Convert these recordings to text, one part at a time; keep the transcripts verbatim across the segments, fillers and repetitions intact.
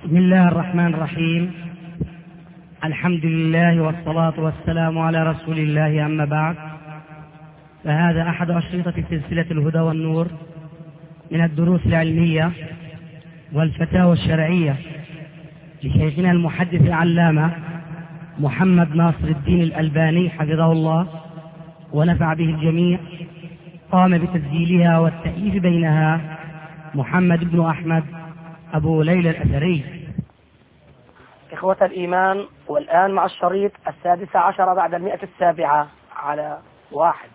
بسم الله الرحمن الرحيم. الحمد لله والصلاة والسلام على رسول الله، أما بعد، فهذا أحد أشرطة سلسلة الهدى والنور من الدروس العلمية والفتاوى الشرعية لشيخنا المحدث العلامة محمد ناصر الدين الألباني حفظه الله ونفع به الجميع. قام بتسجيلها والتأليف بينها محمد بن أحمد أبو ليلى الأثري. إخوة الإيمان، والآن مع الشريط السادس عشر بعد المئة السابعة على واحد.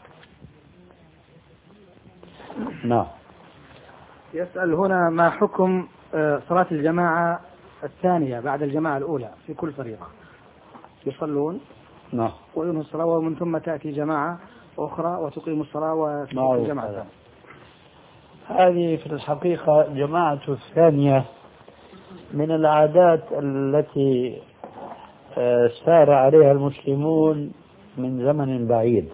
نعم. يسأل هنا: ما حكم صلاة الجماعة الثانية بعد الجماعة الأولى في كل فريق؟ يصلون نعم وينهوا الصلاة ومن ثم تأتي جماعة أخرى وتقيم الصلاة وتقيم جماعة. هذه في الحقيقة جماعة الثانية من العادات التي سار عليها المسلمون من زمن بعيد،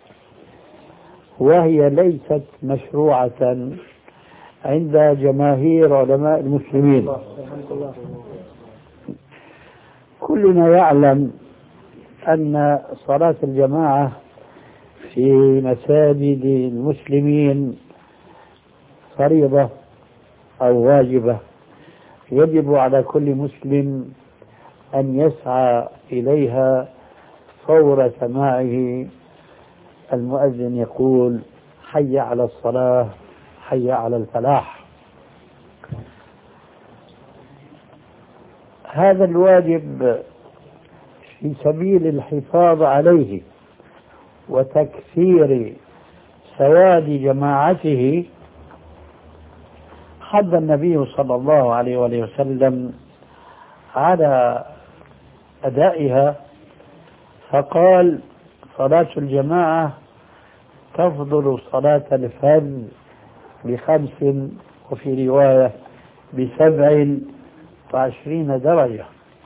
وهي ليست مشروعة عند جماهير علماء المسلمين. كلنا يعلم أن صلاة الجماعة في مساجد المسلمين فريضة أو واجبة، يجب على كل مسلم أن يسعى إليها فور سماعه المؤذن يقول: حي على الصلاة، حي على الفلاح. هذا الواجب في سبيل الحفاظ عليه وتكثير سواد جماعته حض النبي صلى الله عليه وآله وسلم على أدائها، فقال: صلاة الجماعة تفضل صلاة الفرد بخمس، وفي رواية بسبع وعشرين درجة.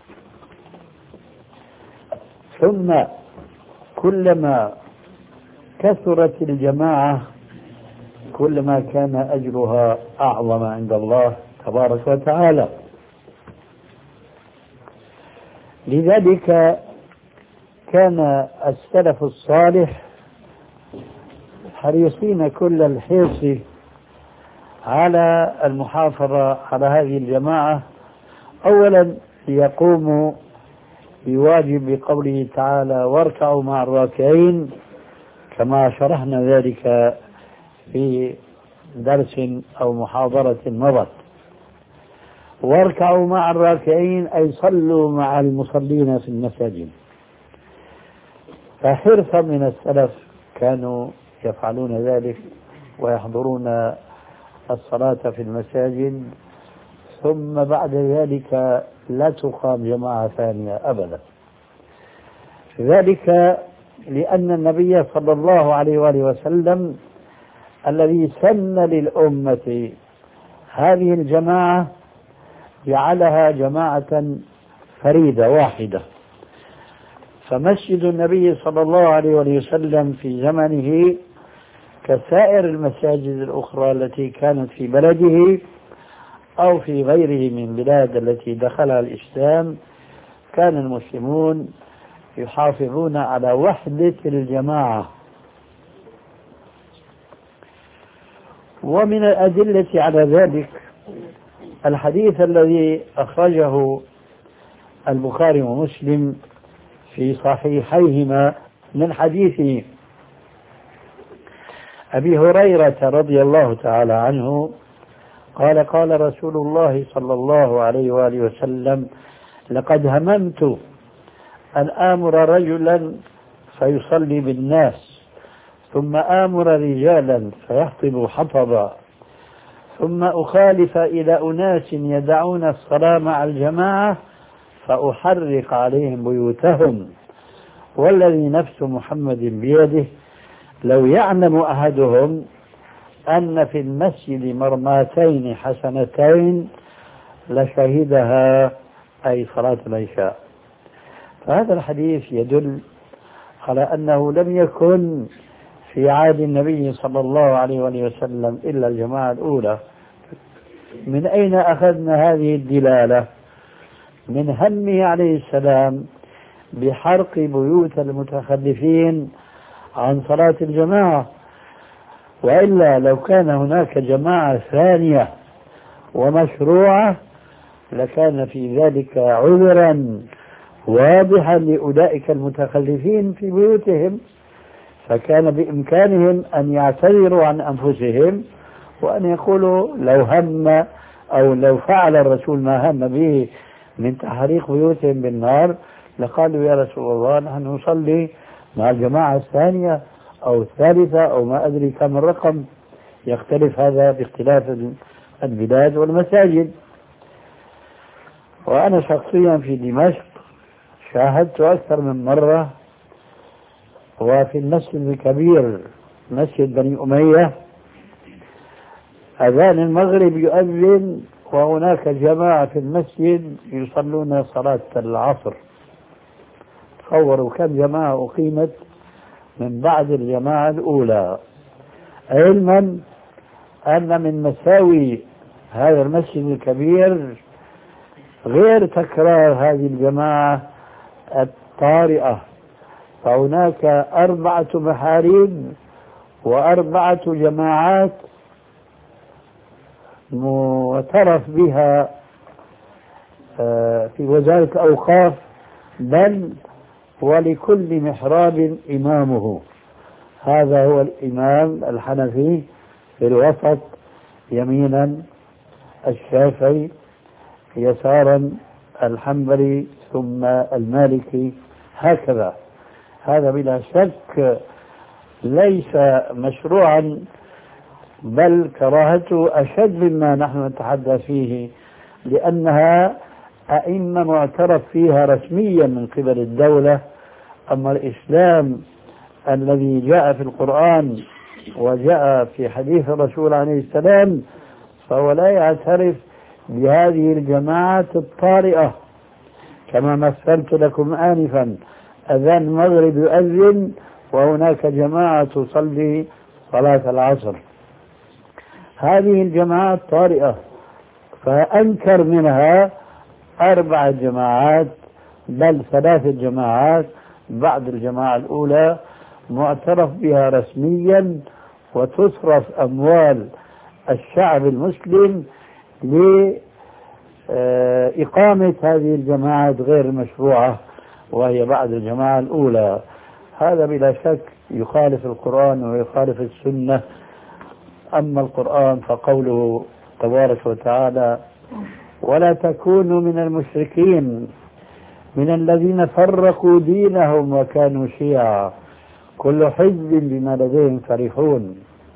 ثم كلما كثرت الجماعة كلما كان أجرها أعظم عند الله تبارك وتعالى. لذلك كان السلف الصالح حريصين كل الحرص على المحافظة على هذه الجماعة، أولا ليقوموا بواجب قوله تعالى: واركعوا مع الراكعين، كما شرحنا ذلك في درس أو محاضرة مضت. واركعوا مع الراكعين أي صلوا مع المصلين في المساجد. فحرصا من السلف كانوا يفعلون ذلك ويحضرون الصلاة في المساجد، ثم بعد ذلك لا تقام جماعة ثانية أبدا. ذلك لأن النبي صلى الله عليه وآله وسلم الذي سن للأمة هذه الجماعة جعلها جماعة فريدة واحدة. فمسجد النبي صلى الله عليه وسلم في زمنه كسائر المساجد الأخرى التي كانت في بلده أو في غيره من بلاد التي دخلها الإسلام، كان المسلمون يحافظون على وحدة الجماعة. ومن الأدلة على ذلك الحديث الذي أخرجه البخاري ومسلم في صحيحيهما من حديث أبي هريرة رضي الله تعالى عنه قال: قال رسول الله صلى الله عليه وآله وسلم: لقد هممت أن آمر رجلا فيصلي بالناس، ثم آمر رجالا فيحطب حطبا، ثم أخالف إلى أناس يدعون الصلاة مع الجماعة فأحرق عليهم بيوتهم، والذي نفس محمد بيده لو يعلم أحدهم أن في المسجد مرماتين حسنتين لشهدها، أي صلاة العشاء. فهذا الحديث يدل على أنه لم يكن في عهد النبي صلى الله عليه وسلم إلا الجماعة الأولى. من أين أخذنا هذه الدلالة؟ من همه عليه السلام بحرق بيوت المتخلفين عن صلاة الجماعة. وإلا لو كان هناك جماعة ثانية ومشروعة لكان في ذلك عذرا واضحا لأولئك المتخلفين في بيوتهم، فكان بإمكانهم أن يعتذروا عن أنفسهم وأن يقولوا لو هم أو لو فعل الرسول ما هم به من تحريق بيوتهم بالنار لقالوا يا رسول الله نحن نصلي مع الجماعة الثانية أو الثالثة أو ما أدري كم الرقم، يختلف هذا باختلاف البلاد والمساجد. وأنا شخصيا في دمشق شاهدت أكثر من مرة، وفي المسجد الكبير مسجد بني أمية أذان المغرب يؤذن وهناك جماعة في المسجد يصلون صلاة العصر. تصوروا كم جماعة أقيمت من بعد الجماعة الأولى، علما أن من مساوي هذا المسجد الكبير غير تكرار هذه الجماعة الطارئة، فهناك أربعة محاريب وأربعة جماعات معترف بها في وزارة الأوقاف، بل ولكل محراب إمامه. هذا هو الإمام الحنفي في الوسط يمينا الشافعي، يسارا الحنبلي ثم المالكي، هكذا. هذا بلا شك ليس مشروعا، بل كراهته أشد مما نحن نتحدث فيه، لأنها أئمة معترف فيها رسميا من قبل الدولة. أما الإسلام الذي جاء في القرآن وجاء في حديث الرسول عليه السلام فهو لا يعترف بهذه الجماعات الطارئة. كما مثلت لكم آنفا، أذان المغرب يؤذن وهناك جماعة تصلي صلاة العصر، هذه الجماعات طارئة، فأنكر منها أربع جماعات بل ثلاث جماعات بعد الجماعة الأولى معترف بها رسميا، وتصرف أموال الشعب المسلم لإقامة هذه الجماعات غير المشروعة وهي بعد الجماعة الأولى. هذا بلا شك يخالف القرآن ويخالف السنة. أما القرآن فقوله تبارك وتعالى ولا تكونوا من المشركين من الذين فرقوا دينهم وكانوا شيعا كل حزب بما لديهم فرحون.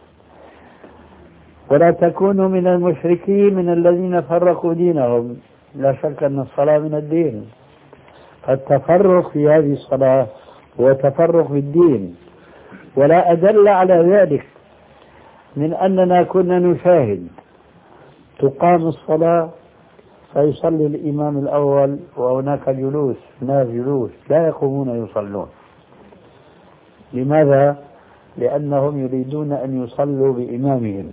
ولا تكونوا من المشركين من الذين فرقوا دينهم، لا شك أن الصلاة من الدين، فالتفرق في هذه الصلاة هو تفرق في الدين. ولا أدل على ذلك من أننا كنا نشاهد تقام الصلاة فيصلي الإمام الأول وهناك جلوس، ناس جلوس لا يقومون يصلون. لماذا؟ لأنهم يريدون أن يصلوا بإمامهم.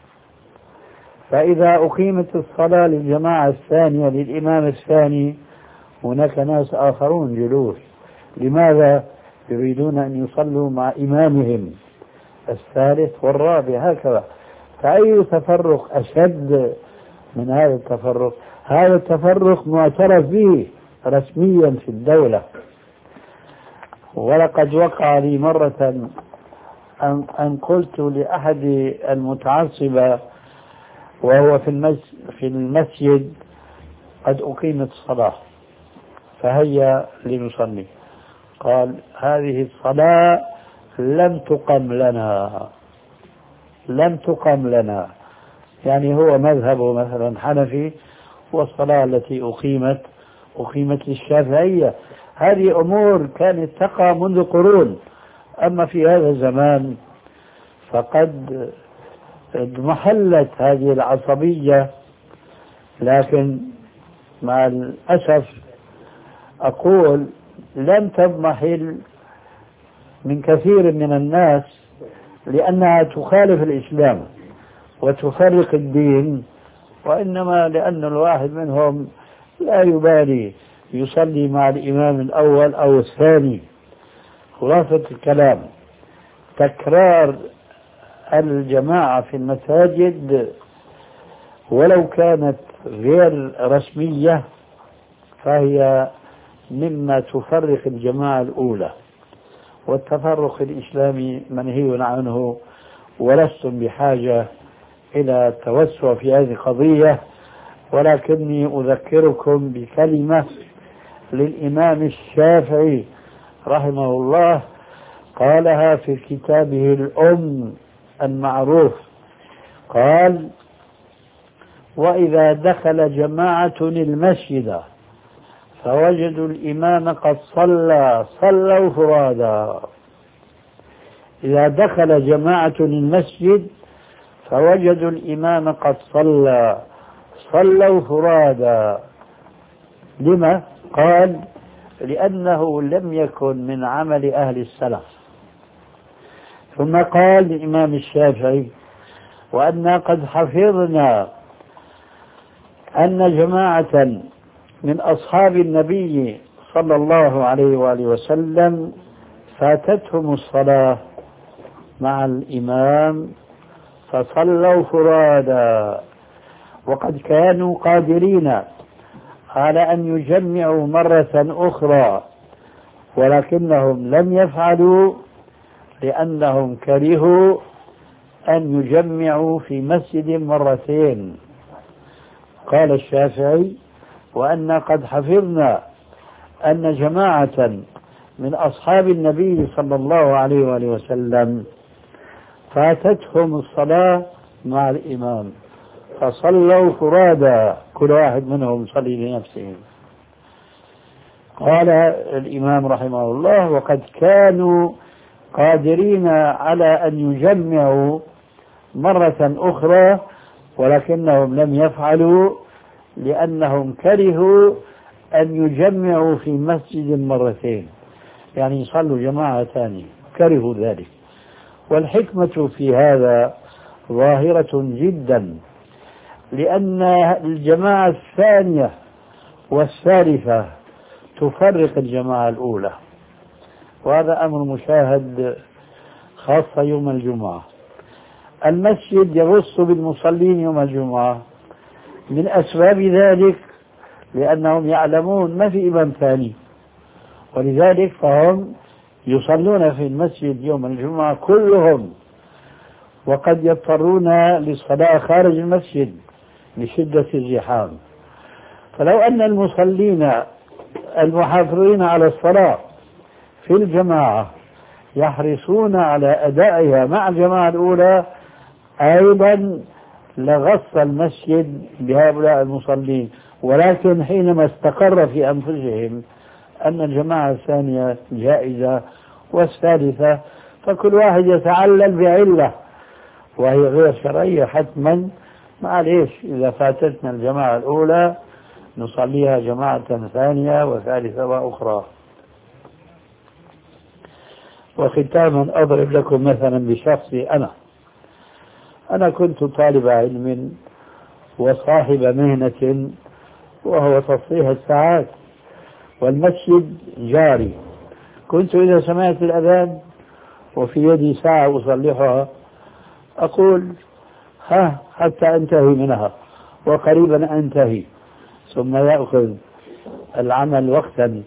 فإذا أقيمت الصلاة للجماعة الثانية للإمام الثاني هناك ناس آخرون جلوس. لماذا؟ يريدون أن يصلوا مع إمامهم الثالث والرابع، هكذا. فأي تفرق أشد من هذا التفرق؟ هذا التفرق معترف به رسميا في الدولة. ولقد وقع لي مرة أن, أن قلت لأحد المتعصبة وهو في, في المسجد قد أقيمت الصلاة فهيا لنصلي، قال هذه الصلاة لم تقم لنا لم تقم لنا يعني هو مذهبه مثلا حنفي، والصلاة التي أقيمت أقيمت للشافعية. هذه أمور كانت تقع منذ قرون. أما في هذا الزمان فقد اضمحلت هذه العصبية، لكن مع الأسف أقول لم تضمحل من كثير من الناس لأنها تخالف الإسلام وتفرق الدين، وإنما لأن الواحد منهم لا يبالي يصلي مع الإمام الأول أو الثاني. خلاصة الكلام تكرار الجماعة في المساجد ولو كانت غير رسمية فهي مما تفرق الجماعة الأولى، والتفرق الإسلامي منهي عنه، ولستم بحاجة إلى التوسع في هذه القضية. ولكني أذكركم بكلمة للإمام الشافعي رحمه الله قالها في كتابه الأم المعروف، قال: وإذا دخل جماعة المسجد فوجدوا الإمام قد صلى صلوا فرادا. إذا دخل جماعة المسجد فوجدوا الإمام قد صلى صلوا فرادا. لما؟ قال: لأنه لم يكن من عمل أهل السلف. ثم قال الإمام الشافعي: وأنا قد حفظنا أن جماعة من أصحاب النبي صلى الله عليه وآله وسلم فاتتهم الصلاة مع الإمام فصلوا فرادا، وقد كانوا قادرين على أن يجمعوا مرة أخرى ولكنهم لم يفعلوا لأنهم كرهوا أن يجمعوا في مسجد مرتين. قال الشافعي: وأن قد حفظنا أن جماعة من أصحاب النبي صلى الله عليه وآله وسلم فاتتهم الصلاة مع الإمام فصلوا فرادا، كل واحد منهم يصلي لنفسه. قال الإمام رحمه الله: وقد كانوا قادرين على أن يجمعوا مرة أخرى ولكنهم لم يفعلوا لأنهم كرهوا أن يجمعوا في مسجد مرتين، يعني يصلوا جماعة ثانية، كرهوا ذلك. والحكمة في هذا ظاهرة جدا، لأن الجماعة الثانية والثالثة تفرق الجماعة الأولى، وهذا أمر مشاهد خاصة يوم الجمعة. المسجد يغص بالمصلين يوم الجمعة من أسباب ذلك لأنهم يعلمون ما في إمام ثاني، ولذلك فهم يصلون في المسجد يوم الجمعة كلهم، وقد يضطرون للصلاة خارج المسجد لشدة الزحام. فلو أن المصلين المحافظين على الصلاة في الجماعة يحرصون على أدائها مع الجماعة الأولى أيضا لغص المسجد بهؤلاء المصلين، ولكن حينما استقر في أنفسهم أن الجماعة الثانية جائزة والثالثة فكل واحد يتعلل بعلة وهي غير شرعية حتما، معليش إذا فاتتنا الجماعة الأولى نصليها جماعة ثانية وثالثة وأخرى. وختاما أضرب لكم مثلا بشخصي أنا أنا كنت طالب علم وصاحب مهنة وهو تصليح الساعات، والمسجد جاري. كنت إذا سمعت الأذان وفي يدي ساعة أصلحها أقول ها حتى أنتهي منها وقريبا أنتهي، ثم يأخذ العمل وقتا،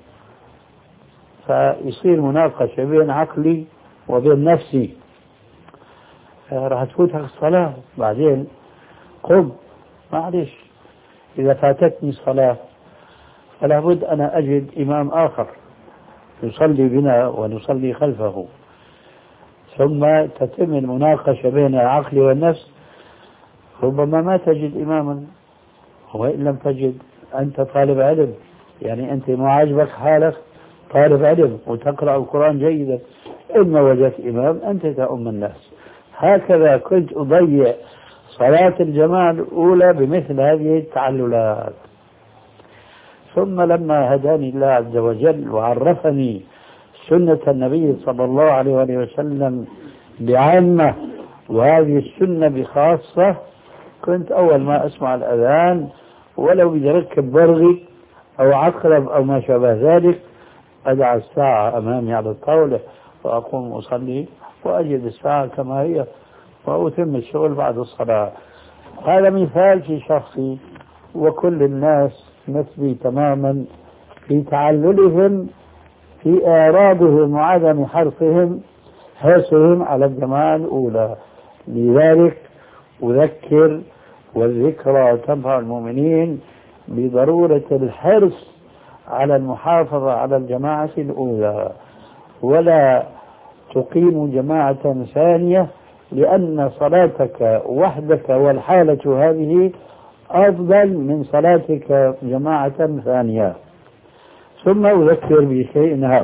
فيصير مناقشة بين عقلي وبين نفسي، راح تفوتك الصلاة بعدين قم معلش. إذا فاتتني الصلاة فلا بد أنا أجد إمام آخر يصلي بنا ونصلي خلفه، ثم تتم المناقشة بين العقل والنفس. ربما ما تجد إماما، وإن لم تجد أنت طالب علم، يعني أنت ما عجبك حالك طالب علم وتقرأ القرآن جيدا، إما وجدت إمام أنت تأم الناس. هكذا كنت أضيع صلاة الجماعة الأولى بمثل هذه التعللات. ثم لما هداني الله عز وجل وعرفني سنة النبي صلى الله عليه وسلم بعامة وهذه السنة بخاصة، كنت أول ما أسمع الأذان ولو بدي أركب برغي أو عقرب أو ما شابه ذلك، أدع الساعة أمامي على الطاولة وأقوم أصلي وأجد الساعة كما هي وأتم الشغل بعد الصلاة. هذا مثال في شخصي، وكل الناس مثلي تماما في تعللهم في إعراضهم وعدم حرصهم حرصهم على الجماعة الأولى. لذلك أذكر، والذكرى تنفع المؤمنين، بضرورة الحرص على المحافظة على الجماعة الأولى، ولا تقيم جماعة ثانية، لأن صلاتك وحدك والحالة هذه أفضل من صلاتك جماعة ثانية. ثم أذكر بشيء هام: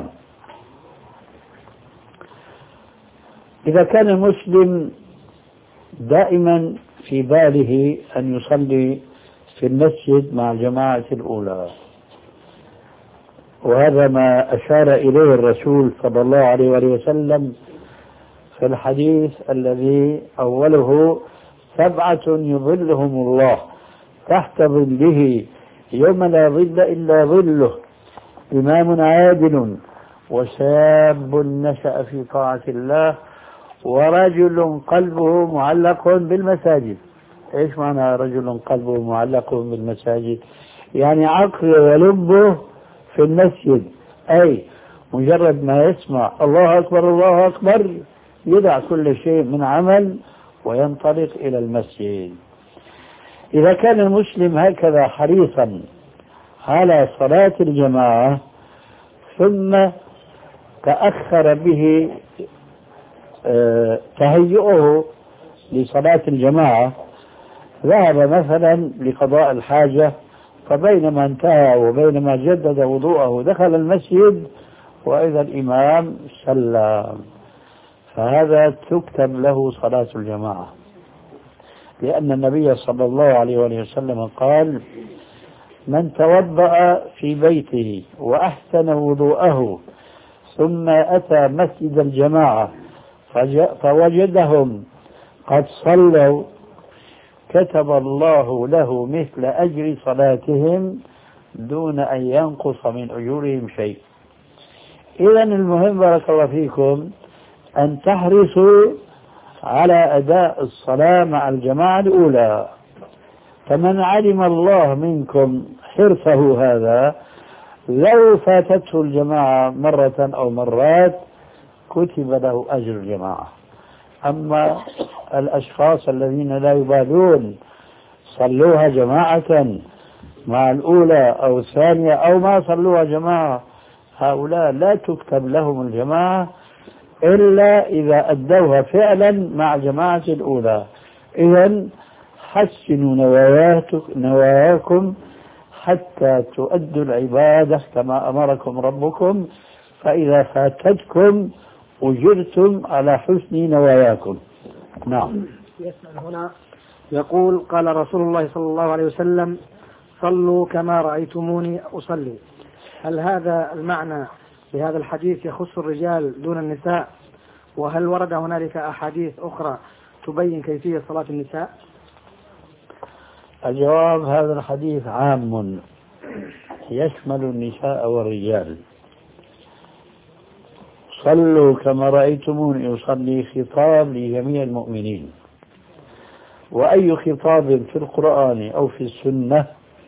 إذا كان المسلم دائما في باله أن يصلي في المسجد مع الجماعة الأولى، وهذا ما أشار إليه الرسول صلى الله عليه وسلم في الحديث الذي أوله: سبعة يظلهم الله تحت ظله يوم لا ظل إلا ظله، إمام عادل، وشاب نشأ في طاعة الله، ورجل قلبه معلق بالمساجد. إيش معنى رجل قلبه معلق بالمساجد؟ يعني عقله ولبه في المسجد، أي مجرد ما يسمع الله أكبر الله أكبر يدع كل شيء من عمل وينطلق إلى المسجد. إذا كان المسلم هكذا حريصا على صلاة الجماعة، ثم تأخر به تهيئه لصلاة الجماعة، ذهب مثلا لقضاء الحاجة، فبينما انتهى وبينما جدد وضوءه دخل المسجد وإذا الإمام سلم، فهذا تكتب له صلاة الجماعة، لأن النبي صلى الله عليه وسلم قال: من توضأ في بيته وأحسن وضوءه ثم أتى مسجد الجماعة فوجدهم قد صلوا كتب الله له مثل أجر صلاتهم دون أن ينقص من أجورهم شيء. إذا المهم بارك الله فيكم أن تحرصوا على أداء الصلاة مع الجماعة الأولى، فمن علم الله منكم حرصه هذا لو فاتته الجماعة مرة أو مرات كتب له أجر الجماعة. أما الأشخاص الذين لا يبالون صلوها جماعة مع الأولى أو الثانية أو ما صلوها جماعة، هؤلاء لا تكتب لهم الجماعة إلا إذا أدوها فعلا مع جماعة الأولى. إذن حسنوا نواياكم حتى تؤدوا العبادة كما أمركم ربكم، فإذا فاتتكم أجرتم على حسن نواياكم. نعم. يسأل هنا يقول: قال رسول الله صلى الله عليه وسلم: صلوا كما رأيتموني أصلي. هل هذا المعنى لهذا الحديث يخص الرجال دون النساء؟ وهل ورد هنالك أحاديث أخرى تبين كيفية صلاة النساء؟ الجواب: هذا الحديث عام يشمل النساء والرجال. صلوا كما رأيتموني أصلي خطاب لجميع المؤمنين، وأي خطاب في القرآن أو في السنة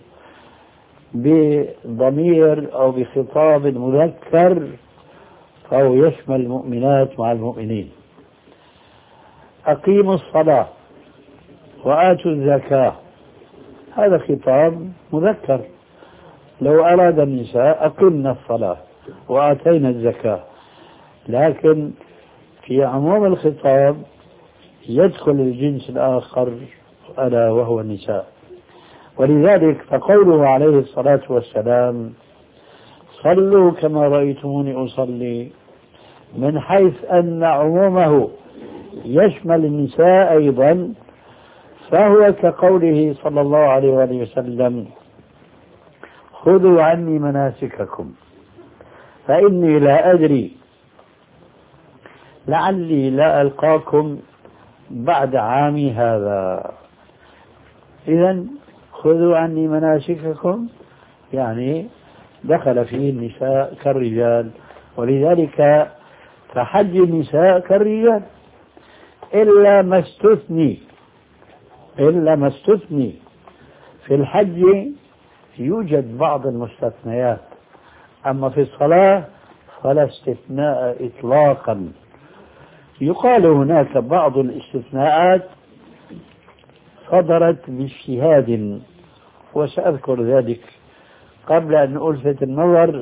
بضمير أو بخطاب مذكر فهو يشمل المؤمنات مع المؤمنين. أقيموا الصلاة وآتوا الزكاة، هذا خطاب مذكر. لو أراد النساء أقمنا الصلاة وآتينا الزكاة، لكن في عموم الخطاب يدخل الجنس الآخر ألا وهو النساء. ولذلك فقوله عليه الصلاة والسلام: صلوا كما رأيتموني أصلي، من حيث أن عمومه يشمل النساء أيضا، فهو كقوله صلى الله عليه وآله وسلم: خذوا عني مناسككم فإني لا أدري لعلي لا ألقاكم بعد عامي هذا. إذن خذوا عني مناسككم يعني دخل فيه النساء كالرجال، ولذلك فحج النساء كالرجال إلا ما استثني إلا ما استثني في الحج يوجد بعض المستثنيات، أما في الصلاة فلا استثناء إطلاقا. يقال هناك بعض الاستثناءات صدرت باجتهاد، وسأذكر ذلك قبل أن ألفت النظر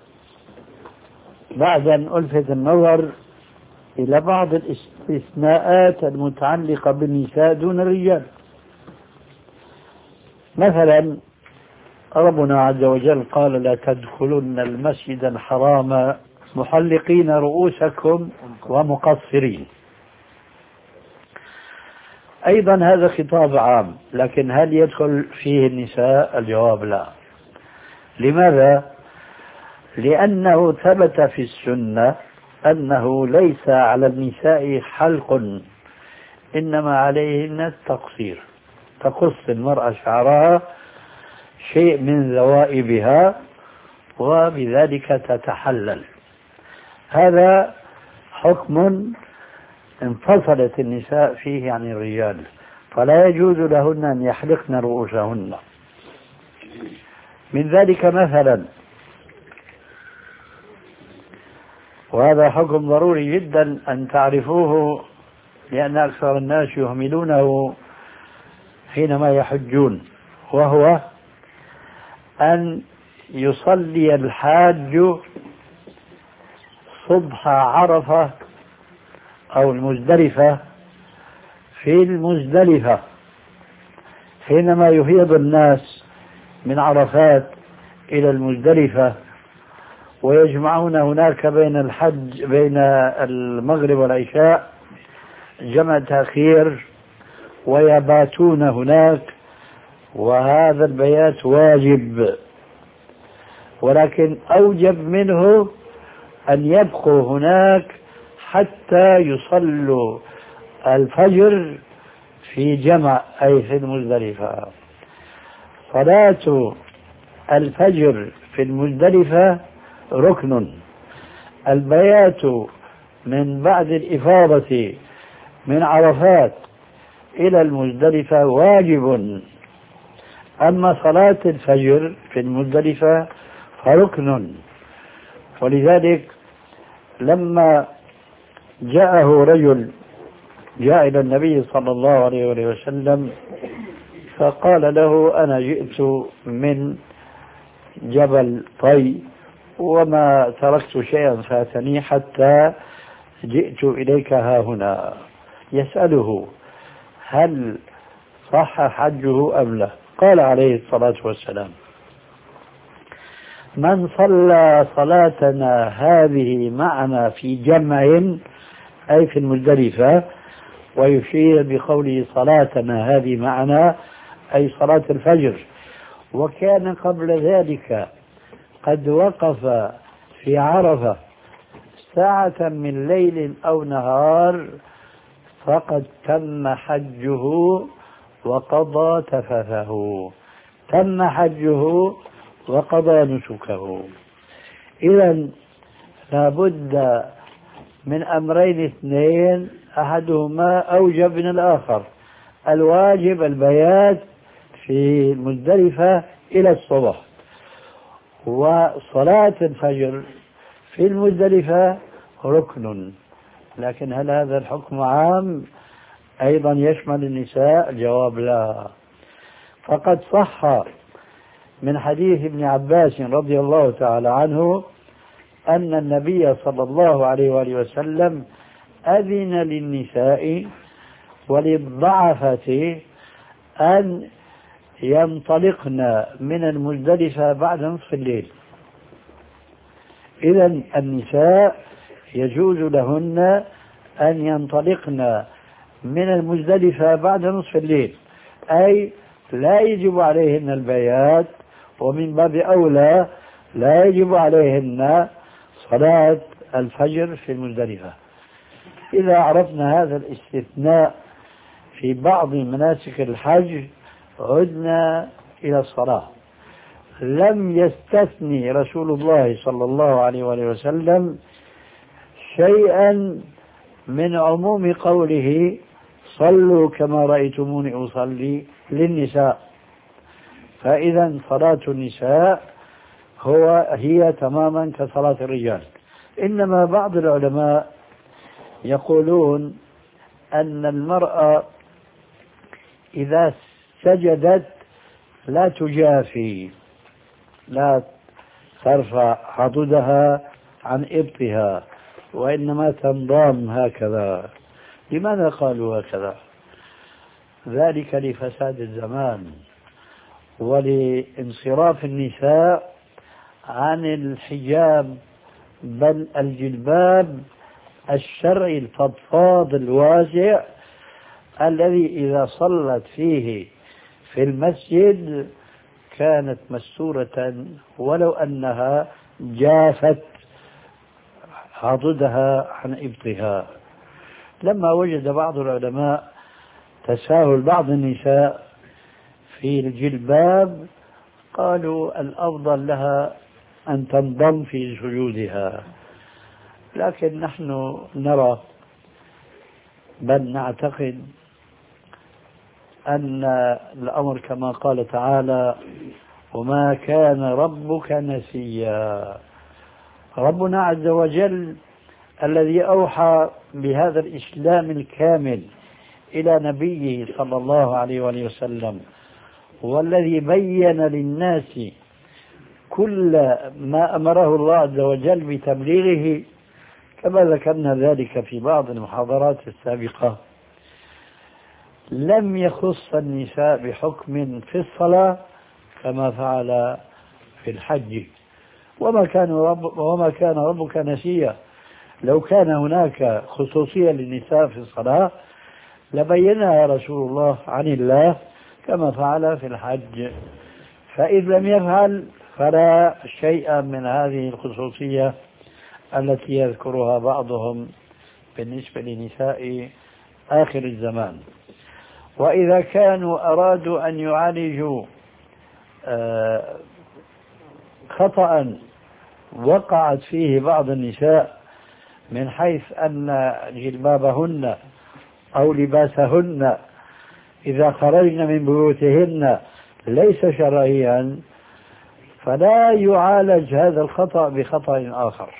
بعد أن ألفت النظر إلى بعض الاستثناءات المتعلقة بالنساء دون الرجال. مثلا ربنا عز وجل قال: لا تدخلن المسجد الحرام محلقين رؤوسكم ومقصرين. أيضا هذا خطاب عام، لكن هل يدخل فيه النساء؟ الجواب لا. لماذا؟ لأنه ثبت في السنة أنه ليس على النساء حلق، إنما عليهن التقصير، تقص المرأة شعرها شيء من ذوائبها وبذلك تتحلل. هذا حكم انفصلت النساء فيه عن الرجال، فلا يجوز لهن أن يحلقن رؤوسهن. من ذلك مثلا، وهذا حكم ضروري جدا أن تعرفوه لأن أكثر الناس يهملونه حينما يحجون، وهو أن يصلي الحاج صبح عرفة أو المزدلفة في المزدلفة حينما يفيض الناس من عرفات إلى المزدلفة ويجمعون هناك بين الحج بين المغرب والعشاء جمع تأخير ويباتون هناك، وهذا البيات واجب، ولكن أوجب منه أن يبقوا هناك حتى يصلوا الفجر في جمع أي في المزدلفة. صلاة الفجر في المزدلفة ركن، البيات من بعد الإفاضة من عرفات إلى المزدلفة واجب، أما صلاة الفجر في المزدلفة فركن. ولذلك لما جاءه رجل جاء إلى النبي صلى الله عليه وسلم فقال له: أنا جئت من جبل طي وما تركت شيئا فاتني حتى جئت إليك ها هنا. يسأله: هل صح حجه أم لا؟ قال عليه الصلاة والسلام: من صلى صلاتنا هذه معنا في جمع أي في المزدلفة، ويشير بقوله صلاتنا هذه معنا أي صلاة الفجر، وكان قبل ذلك قد وقف في عرفة ساعة من ليل أو نهار، فقد تم حجه وقضى تفثه، تم حجه وقضى نسكه. إذا لابد من أمرين اثنين، أحدهما أوجب من الآخر. الواجب البيات في المزدلفة إلى الصبح، وصلاة الفجر في المزدلفة ركن. لكن هل هذا الحكم عام أيضا يشمل النساء؟ الجواب لا. فقد صح من حديث ابن عباس رضي الله تعالى عنه أن النبي صلى الله عليه وآله وسلم أذن للنساء وللضعفة أن ينطلقن من المزدلفة بعد نصف الليل. إذا النساء يجوز لهن أن ينطلقن من المزدلفة بعد نصف الليل، أي لا يجب عليهن البيات، ومن باب أولى لا يجب عليهن صلاة الفجر في المزدلفة. إذا عرفنا هذا الاستثناء في بعض مناسك الحج عدنا إلى الصلاة. لم يستثني رسول الله صلى الله عليه وآله وسلم شيئا من عموم قوله صلوا كما رأيتموني أصلي للنساء. فإذا صلاة النساء هو هي تماما كصلاة الرجال. إنما بعض العلماء يقولون أن المرأة إذا سجدت لا تجافي، لا ترفع حدودها عن إبطها، وإنما تنضم هكذا. لماذا قالوا هكذا؟ ذلك لفساد الزمان ولانصراف النساء عن الحجاب، بل الجلباب الشرعي الفضفاض الواسع الذي إذا صلت فيه في المسجد كانت مستورة ولو أنها جافت عضدها عن إبطها. لما وجد بعض العلماء تساهل بعض النساء في الجلباب قالوا الأفضل لها أن تنضم في سجودها. لكن نحن نرى بل نعتقد أن الأمر كما قال تعالى وما كان ربك نسيا. ربنا عز وجل الذي أوحى بهذا الإسلام الكامل إلى نبيه صلى الله عليه وآله وسلم، والذي بين للناس كل ما أمره الله عز وجل بتبليغه، كما ذكرنا ذلك في بعض المحاضرات السابقة، لم يخص النساء بحكم في الصلاة كما فعل في الحج. وما كان رب وما كان ربك نسيا. لو كان هناك خصوصية للنساء في الصلاة لبينها رسول الله عن الله كما فعل في الحج. فإذ لم يفعل فلا شيء من هذه الخصوصية التي يذكرها بعضهم بالنسبة لنساء آخر الزمان. وإذا كانوا أرادوا أن يعالجوا خطأ وقعت فيه بعض النساء من حيث أن جلبابهن أو لباسهن إذا خرجن من بيوتهن ليس شرعيا، فلا يعالج هذا الخطأ بخطأ آخر.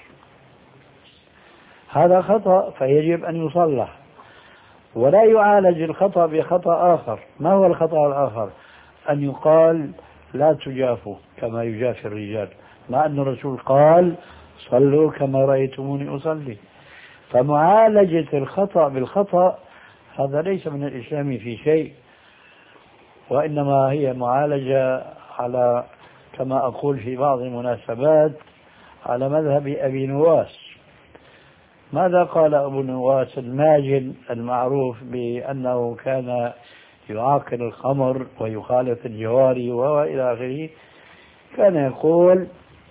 هذا خطأ فيجب أن يصلح، ولا يعالج الخطأ بخطأ آخر. ما هو الخطأ الآخر؟ أن يقال لا تجافوا كما يجافي الرجال، مع أن الرسول قال صلوا كما رأيتموني أصلي. فمعالجة الخطأ بالخطأ هذا ليس من الإسلام في شيء، وإنما هي معالجة على كما أقول في بعض المناسبات على مذهب أبي نواس. ماذا قال أبو نواس الماجن المعروف بأنه كان يعاقل الخمر ويخالف الجواري وإلى آخره؟ كان يقول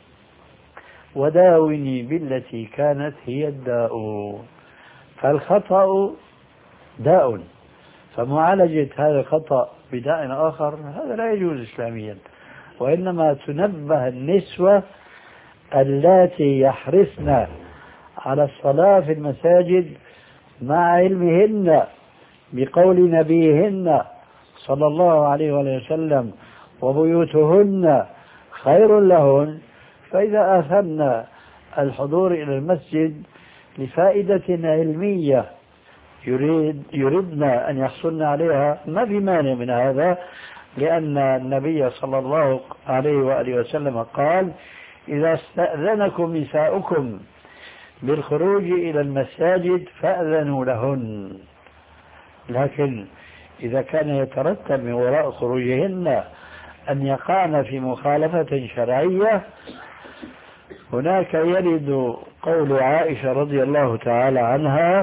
وداوني بالتي كانت هي الداء. فالخطأ داء، فمعالجة هذا الخطأ بداء آخر هذا لا يجوز إسلاميا. وإنما تنبه النسوة اللاتي يحرصن على الصلاة في المساجد مع علمهن بقول نبيهن صلى الله عليه وسلم وبيوتهن خير لهن، فإذا آثرن الحضور إلى المسجد لفائدة علمية يريد يردن أن يحصلن عليها ما في مانع من هذا، لأن النبي صلى الله عليه وآله وسلم قال إذا استأذنكم نساؤكم بالخروج إلى المساجد فأذنوا لهن. لكن إذا كان يترتب من وراء خروجهن أن يقعن في مخالفة شرعية، هناك يرد قول عائشة رضي الله تعالى عنها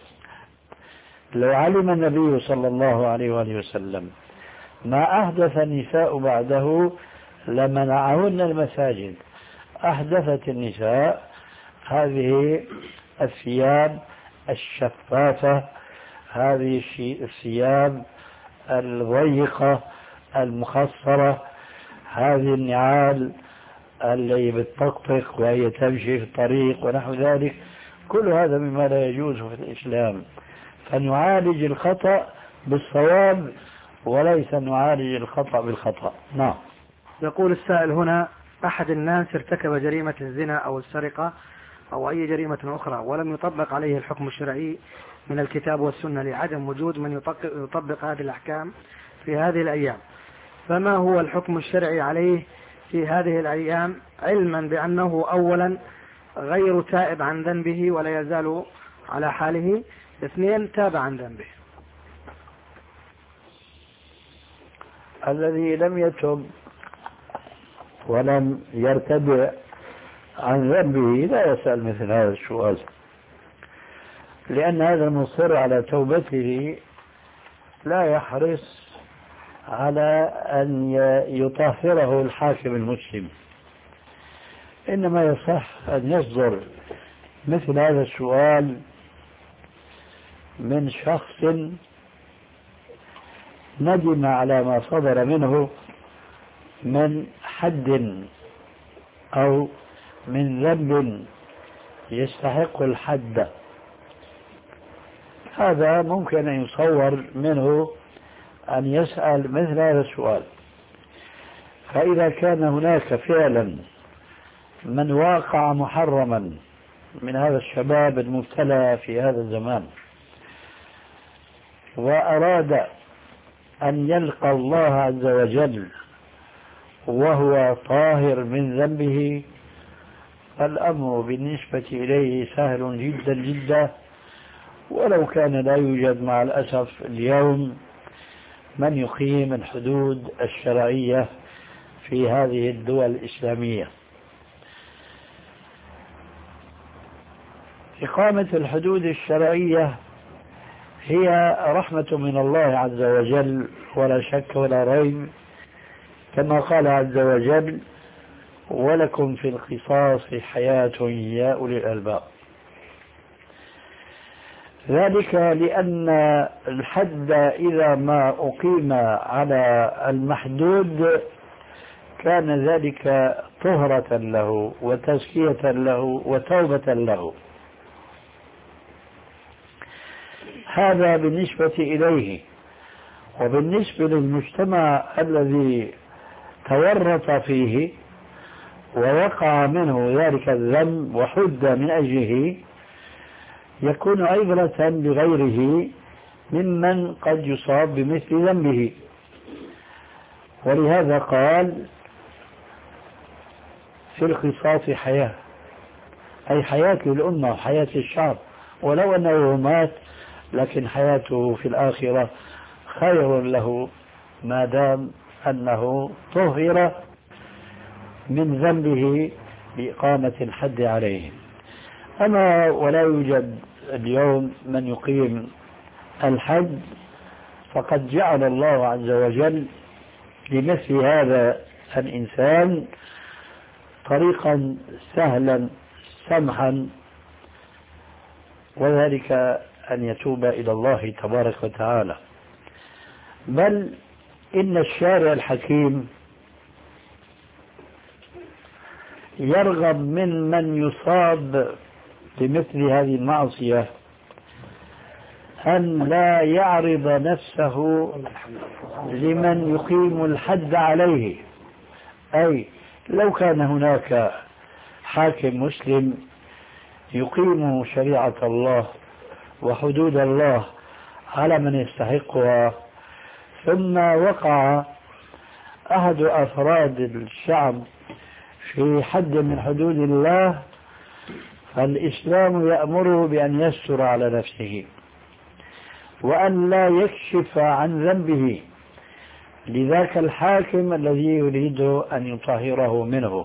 لو علم النبي صلى الله عليه وآله وسلم ما أحدث النساء بعده لمنعهن المساجد. أحدثت النساء هذه الثياب الشفافة، هذه الثياب الضيقة المخصرة، هذه النعال اللي بتطقطق وهي تمشي في الطريق ونحو ذلك، كل هذا مما لا يجوز في الإسلام. فنعالج الخطأ بالصواب وليس نعالج الخطأ بالخطأ. نعم. يقول السائل هنا: أحد الناس ارتكب جريمة الزنا أو السرقة أو أي جريمة أخرى ولم يطبق عليه الحكم الشرعي من الكتاب والسنة لعدم وجود من يطبق هذه الأحكام في هذه الأيام، فما هو الحكم الشرعي عليه في هذه الأيام، علما بأنه أولا غير تائب عن ذنبه ولا يزال على حاله، اثنين تاب عن ذنبه؟ الذي لم يتب ولم يرتدع عن ذنبه لا يسأل مثل هذا السؤال، لأن هذا المصر على توبته لا يحرص على أن يطهره الحاكم المسلم، إنما يصح أن يصدر مثل هذا السؤال من شخص ندم على ما صدر منه من حد أو من ذنب يستحق الحد. هذا ممكن أن يصور منه أن يسأل مثل هذا السؤال. فإذا كان هناك فعلا من واقع محرما من هذا الشباب المبتلى في هذا الزمان وأراد أن يلقى الله عز وجل وهو طاهر من ذنبه، الأمر بالنسبة إليه سهل جدا جدا، ولو كان لا يوجد مع الأسف اليوم من يقيم الحدود الشرعية في هذه الدول الإسلامية. إقامة الحدود الشرعية هي رحمة من الله عز وجل ولا شك ولا ريب، كما قال عز وجل: ولكم في القصاص حياة يا أولي الألباب. ذلك لأن الحد إذا ما أقيم على المحدود كان ذلك طهرة له وتزكية له وتوبة له. هذا بالنسبة إليه. وبالنسبة للمجتمع الذي تورط فيه ووقع منه ذلك الذنب وحد من أجله، يكون عبرة لغيره ممن قد يصاب بمثل ذنبه. ولهذا قال: في القصاص حياة، أي حياة للأمة وحياة الشعب، ولو أنه مات لكن حياته في الآخرة خير له ما دام أنه طهر من ذنبه بإقامة الحد عليه. أما ولا يوجد اليوم من يقيم الحد، فقد جعل الله عز وجل لمثل هذا الإنسان طريقا سهلا سمحا، وذلك أن يتوب إلى الله تبارك وتعالى. بل إن الشارع الحكيم يرغب من من يصاب بمثل هذه المعصية أن لا يعرض نفسه لمن يقيم الحد عليه. أي لو كان هناك حاكم مسلم يقيم شريعة الله وحدود الله على من يستحقها، ثم وقع أحد أفراد الشعب في حد من حدود الله، فالإسلام يأمره بأن يستر على نفسه وأن لا يكشف عن ذنبه لذاك الحاكم الذي يريد أن يطهره منه.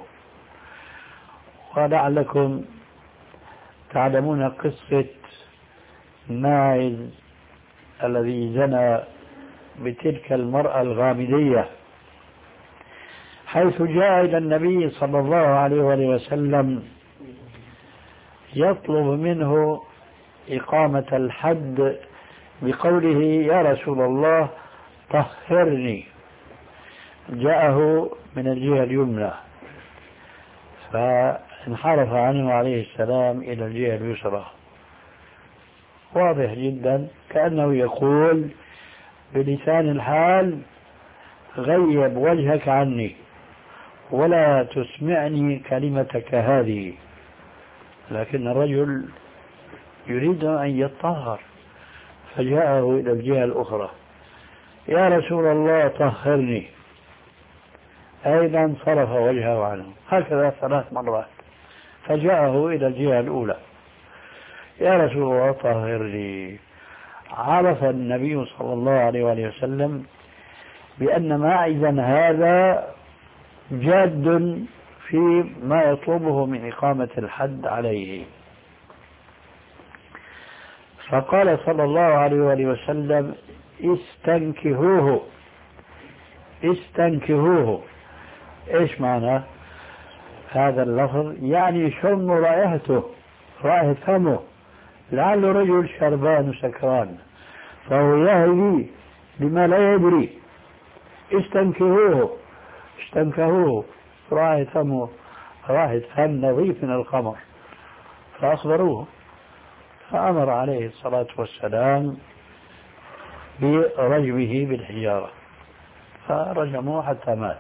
ولعلكم تعلمون قصة ماعز الذي زنى بتلك المرأة الغامدية، حيث جاء إلى النبي صلى الله عليه وسلم يطلب منه إقامة الحد بقوله: يا رسول الله طهرني. جاءه من الجهة اليمنى، فانحرف عنه عليه السلام إلى الجهة اليسرى. واضح جدا، كأنه يقول بلسان الحال: غيب وجهك عني ولا تسمعني كلمتك هذه. لكن الرجل يريد أن يطهر، فجاءه إلى الجهة الأخرى: يا رسول الله طهرني. أيضا صرف وجهه عنه، هكذا ثلاث مرات، فجاءه إلى الجهة الأولى: يا رسول الله طهرني. عرف النبي صلى الله عليه وآله وسلم بأن ماعزا هذا جاد في ما يطلبه من إقامة الحد عليه، فقال صلى الله عليه وآله وسلم: استنكهوه. استنكهوه ايش معنى هذا اللفظ؟ يعني شم رائحته، رائحة فمه، لعله رجل شربان سكران فهو يهوي بما لا يدري. استنكهوه، استنكهوه، رائحة فمه رائحة فم نظيف من الخمر، فأخبروه، فأمر عليه الصلاة والسلام برجمه بالحجارة، فرجموه حتى مات.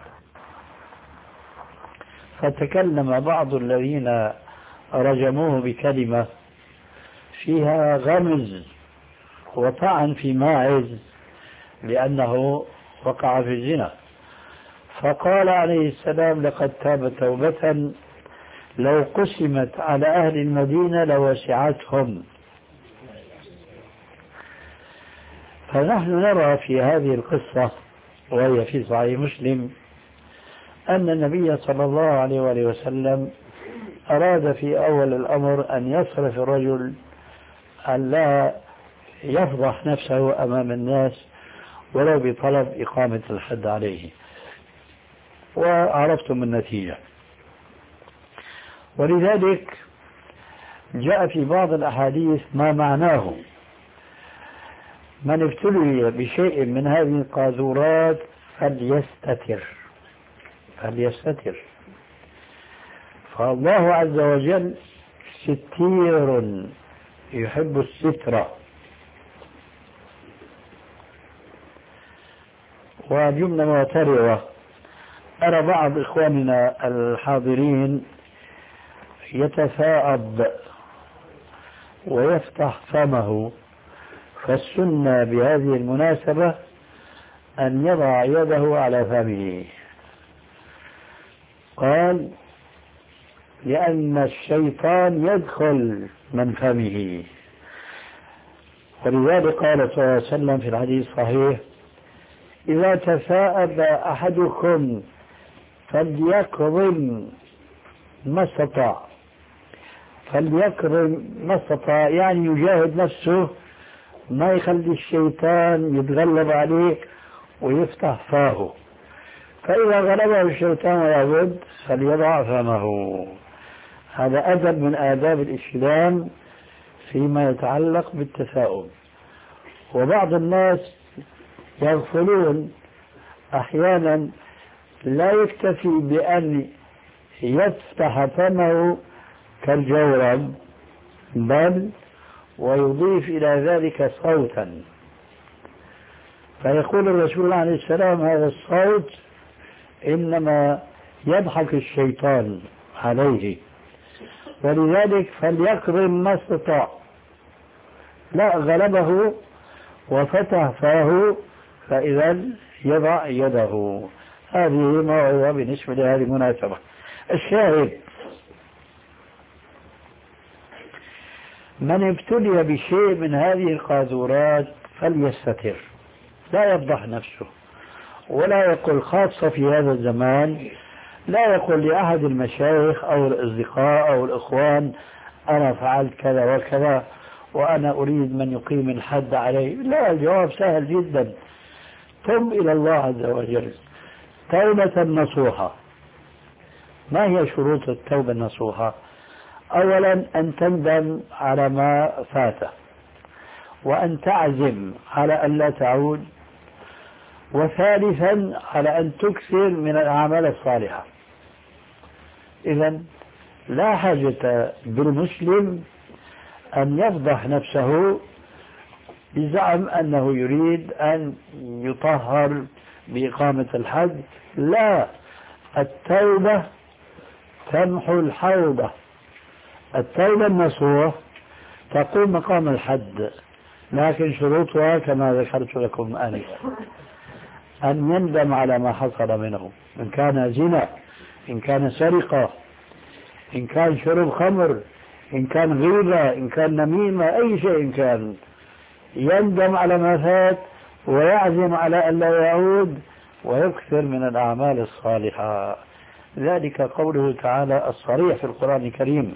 فتكلم بعض الذين رجموه بكلمة فيها غمز وطعن في ماعز لأنه وقع في الزنا، فقال عليه السلام: لقد تاب توبة لو قسمت على أهل المدينة لوسعتهم. فنحن نرى في هذه القصة، وهي في صحيح مسلم، أن النبي صلى الله عليه وآله وسلم أراد في أول الأمر أن يصرف الرجل أن لا يفضح نفسه أمام الناس ولو بطلب إقامة الحد عليه، وعرفتم النتيجة. ولذلك جاء في بعض الأحاديث ما معناه: من ابتلي بشيء من هذه القاذورات فليستتر، فليستتر. فالله عز وجل ستير يحب الستر. وجملة معترضة: أرى بعض إخواننا الحاضرين يتثاءب ويفتح فمه، فالسنة بهذه المناسبة أن يضع يده على فمه. قال: لأن الشيطان يدخل من فمه. ولذلك قال صلى الله عليه وسلم في الحديث الصحيح: إذا تثاءب أحدكم فليكظم ما استطاع. فليكظم ما استطاع يعني يجاهد نفسه، ما يخلي الشيطان يتغلب عليه ويفتح فاه. فإذا غلبه الشيطان ويعبد فليضع فمه. هذا أدب من آداب الإسلام فيما يتعلق بالتثاؤب. وبعض الناس يغفلون أحيانا، لا يكتفي بأن يفتح فمه كالجورب، بل ويضيف إلى ذلك صوتا، فيقول الرسول عليه السلام: هذا الصوت إنما يضحك الشيطان عليه، ولذلك فليكرم ما استطاع. لا، غلبه وفتح فاه، فإذا يضع يده. هذه موعظة بالنسبة لهذه المناسبة. الشاهد: من ابتلي بشيء من هذه القاذورات فليستتر، لا يفضح نفسه، ولا يقول، خاصة في هذا الزمان، لا يقول لأحد المشايخ أو الأصدقاء أو الإخوان: أنا فعلت كذا وكذا وأنا أريد من يقيم الحد عليه. لا، الجواب سهل جدا: تب إلى الله عز وجل توبة نصوحة. ما هي شروط التوبة النصوحة؟ أولا أن تندم على ما فات، وأن تعزم على أن لا تعود، وثالثا على أن تكثر من الأعمال الصالحة. إذن لا حاجة بالمسلم أن يفضح نفسه بزعم أنه يريد أن يطهر بإقامة الحد. لا، التوبة تمحو الحوضة. التوبة النصوح تقوم مقام الحد، لكن شروطها كما ذكرت لكم آنفا أن يندم على ما حصل منه، إن كان زنا، إن كان سرقة، إن كان شرب خمر، إن كان غيبة، إن كان نميمة، أي شيء كان، يندم على ما فات ويعزم على أن لا يعود ويكثر من الأعمال الصالحة. ذلك قوله تعالى الصريح في القرآن الكريم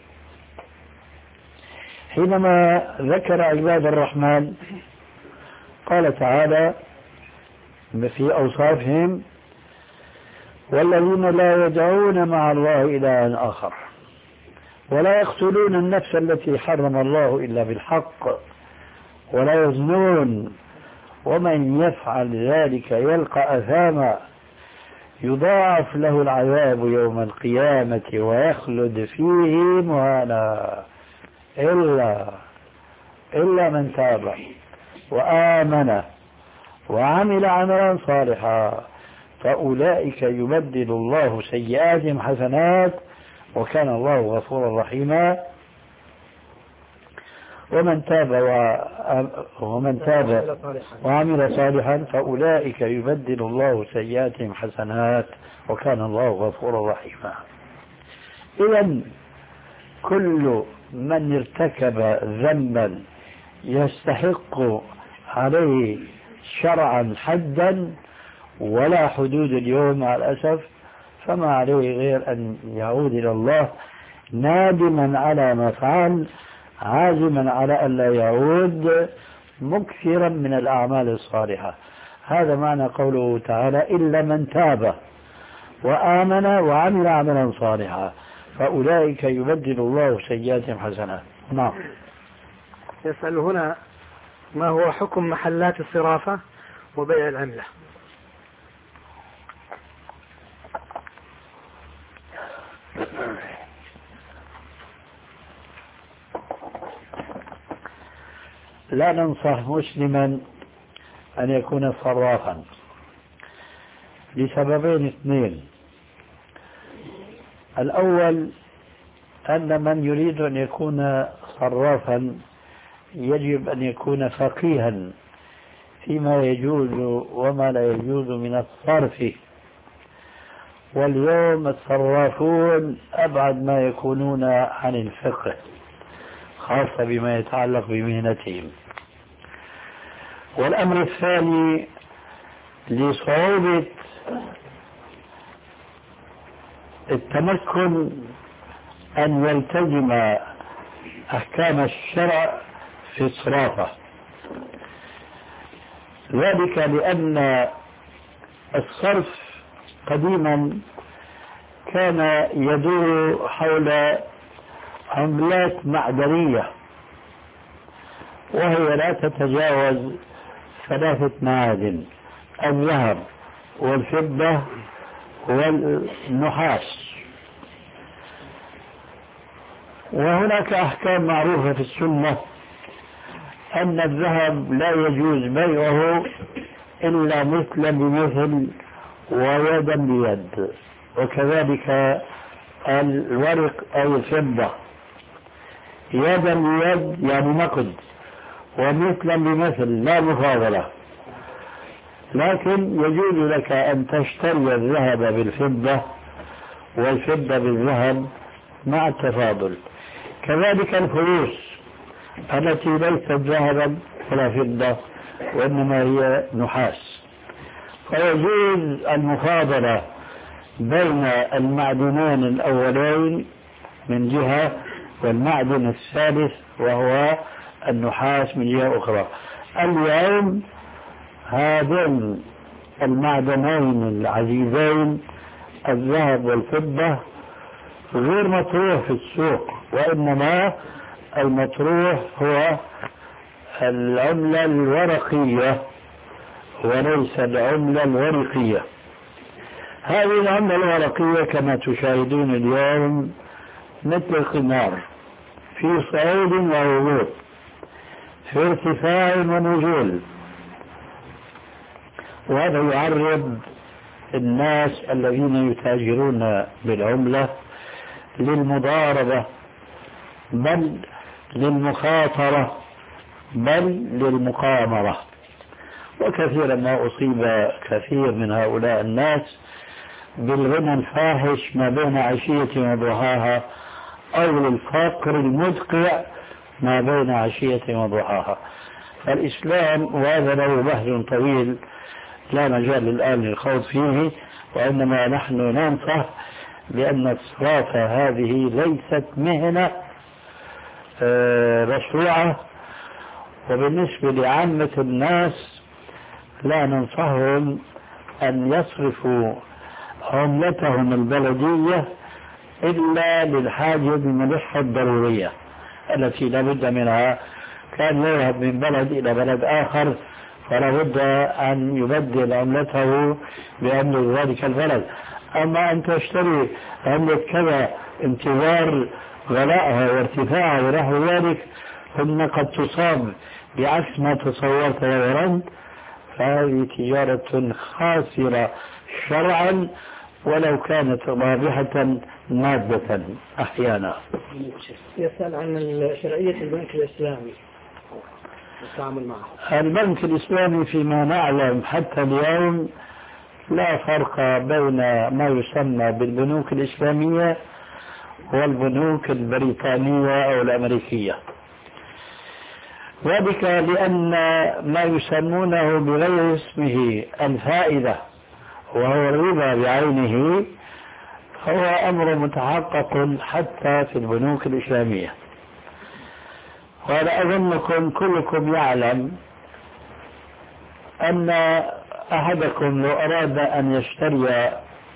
حينما ذكر عباد الرحمن قال تعالى في أوصافهم: والذين لا يدعون مع الله إلها آخر ولا يقتلون النفس التي حرم الله إلا بالحق ولا يزنون ومن يفعل ذلك يلقى أثاما يضاعف له العذاب يوم القيامة ويخلد فيه مهانا إلا إلا من تاب وآمن وعمل عملا صالحا فأولئك يبدل الله سيئاتهم حسنات وكان الله غفورا رحيما. ومن تاب ومن تاب وعمل صالحا فأولئك يبدل الله سيئاتهم حسنات وكان الله غفورا رحيما. إذن كل من ارتكب ذنبا يستحق عليه شرعا حدا ولا حدود اليوم مع الأسف، فما عليه غير أن يعود إلى الله نادما على ما فعل، عازما على أن لا يعود، مكثرا من الأعمال الصالحة. هذا معنى قوله تعالى: إلا من تاب وآمن وعمل عملا صالحا فأولئك يبدل الله سيئاتهم حسنات. نعم. يسأل هنا: ما هو حكم محلات الصرافة وبيع العملة؟ لا ننصح مسلما أن يكون صرافا لسببين اثنين. الأول أن من يريد أن يكون صرافا يجب أن يكون فقيها فيما يجوز وما لا يجوز من الصرف، واليوم الصرافون أبعد ما يكونون عن الفقه خاصة بما يتعلق بمهنتهم. والأمر الثاني لصعوبة التمكن أن يلتزم أحكام الشرع في الصرافة، ذلك لأن الصرف قديما كان يدور حول عملات معدنية وهي لا تتجاوز ثلاثة معادن: الذهب والفضة والنحاس. وهناك أحكام معروفة في السنة أن الذهب لا يجوز بيعه إلا مثلا بمثل ويدا بيد، وكذلك الورق أو الفضة يدا بيد يعني نقد، ومثلا بمثل لا مفاضلة. لكن يجوز لك أن تشتري الذهب بالفضة والفضة بالذهب مع التفاضل. كذلك الفلوس التي ليست ذهبا ولا فضة وإنما هي نحاس، فيجوز المفاضلة بين المعدنين الأولين من جهة والمعدن الثالث وهو النحاس من جهة أخرى. اليوم هذين المعدنين العزيزين الذهب والفضة غير مطروح في السوق، وإنما المطروح هو العملة الورقية وليس العملة الورقية. هذه العملة الورقية كما تشاهدون اليوم مثل القمار، في صعود وهبوط، في ارتفاع ونزول، وهذا يعرض الناس الذين يتاجرون بالعملة للمضاربة، بل للمخاطرة، بل للمقامرة. وكثيرا ما أصيب كثير من هؤلاء الناس بالغنى الفاحش ما بين عشية وضحاها، أو للفقر المدقع ما بين عشية وضحاها. فالإسلام، وهذا له بحث طويل لا مجال الآن للخوض فيه، وإنما نحن ننصح بأن الصرافة هذه ليست مهنة مشروعة، وبالنسبة لعامة الناس لا ننصحهم أن يصرفوا عملتهم البلدية إلا للحاجة الملحة الضرورية التي لا بد منها. كان يذهب من بلد إلى بلد آخر فلا بد أن يبدل عملته بعملة ذلك البلد. أما أن تشتري عملة كذا انتظار غلائها وارتفاعها ونحو ذلك، ثم قد تصاب بعكس ما تصورت وظننت، فهذه تجارة خاسرة شرعا ولو كانت رابحة مادة أحيانا. يسأل عن شرعية البنك الإسلامي والتعامل معه. البنك الإسلامي فيما نعلم حتى اليوم لا فرق بين ما يسمى بالبنوك الإسلامية والبنوك البريطانية أو الأمريكية، وذلك لأن ما يسمونه بغير اسمه الفائدة وهو الربا بعينه هو أمر متحقق حتى في البنوك الإسلامية. وأنا أظنكم كلكم يعلم أن أحدكم لو أراد أن يشتري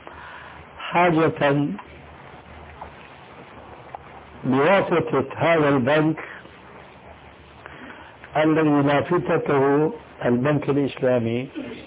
حاجة بواسطة هذا البنك الذي لافتته البنك الإسلامي،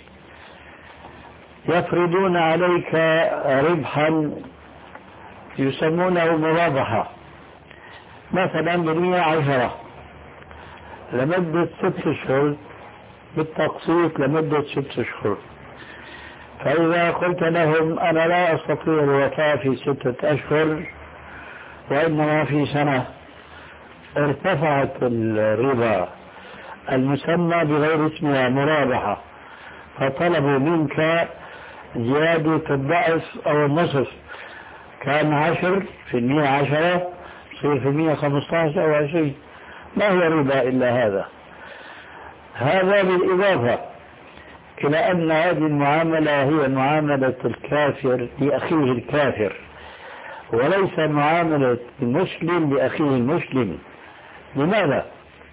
يفرضون عليك ربحا يسمونه مرابحة، مثلا بالمئة عشرة لمدة ست أشهر بالتقسيط لمدة ست أشهر. فإذا قلت لهم أنا لا أستطيع الوفاء في ستة أشهر وإنما في سنة، ارتفعت الربا المسمى بغير اسمها مرابحة، فطلبوا منك زيادة الضعف أو النصف، كان عشر في المئة عشرة يصير في المئة خمسة عشر أو عشرين. ما هو الربا إلا هذا؟ هذا بالإضافة إلى أن هذه المعاملة هي معاملة الكافر لأخيه الكافر، وليس معاملة المسلم لأخيه المسلم. لماذا؟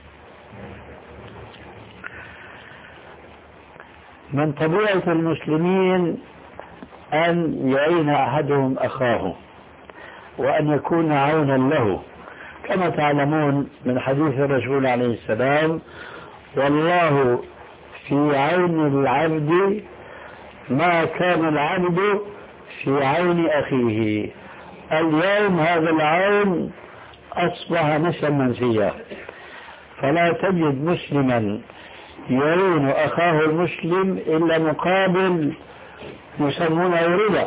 من طبيعة المسلمين أن يعين أحدهم أخاه وأن يكون عونا له، كما تعلمون من حديث الرسول عليه السلام: والله في عون العبد ما كان العبد في عون أخيه. اليوم هذا العون أصبح نسيا منسيا، فلا تجد مسلما يعين أخاه المسلم إلا مقابل يسمونه ربا،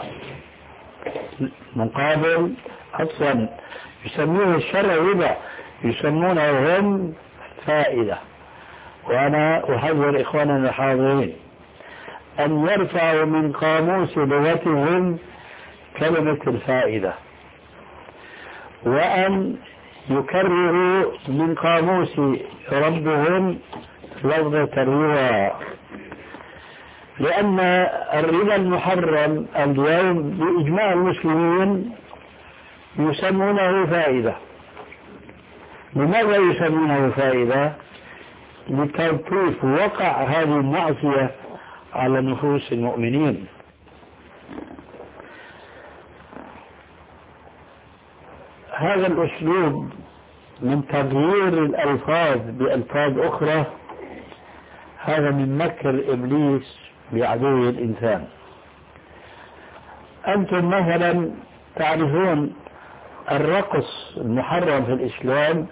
مقابل أصلا يسمونه الشرع ربا، يسمونه هم فائدة. وأنا أحذر إخواننا الحاضرين أن يرفعوا من قاموس لغتهم كلمة الفائدة، وأن يكرروا من قاموس ربهم لفظة الربا، لأن الربا المحرم اليوم بإجماع المسلمين يسمونه فائدة. لماذا يسمونه فائدة؟ لتلطيف وقع هذه المعصية على نفوس المؤمنين. هذا الأسلوب من تغيير الألفاظ بألفاظ أخرى هذا من مكر إبليس بعدو الإنسان. أنتم مثلا تعرفون الرقص المحرم في الإسلام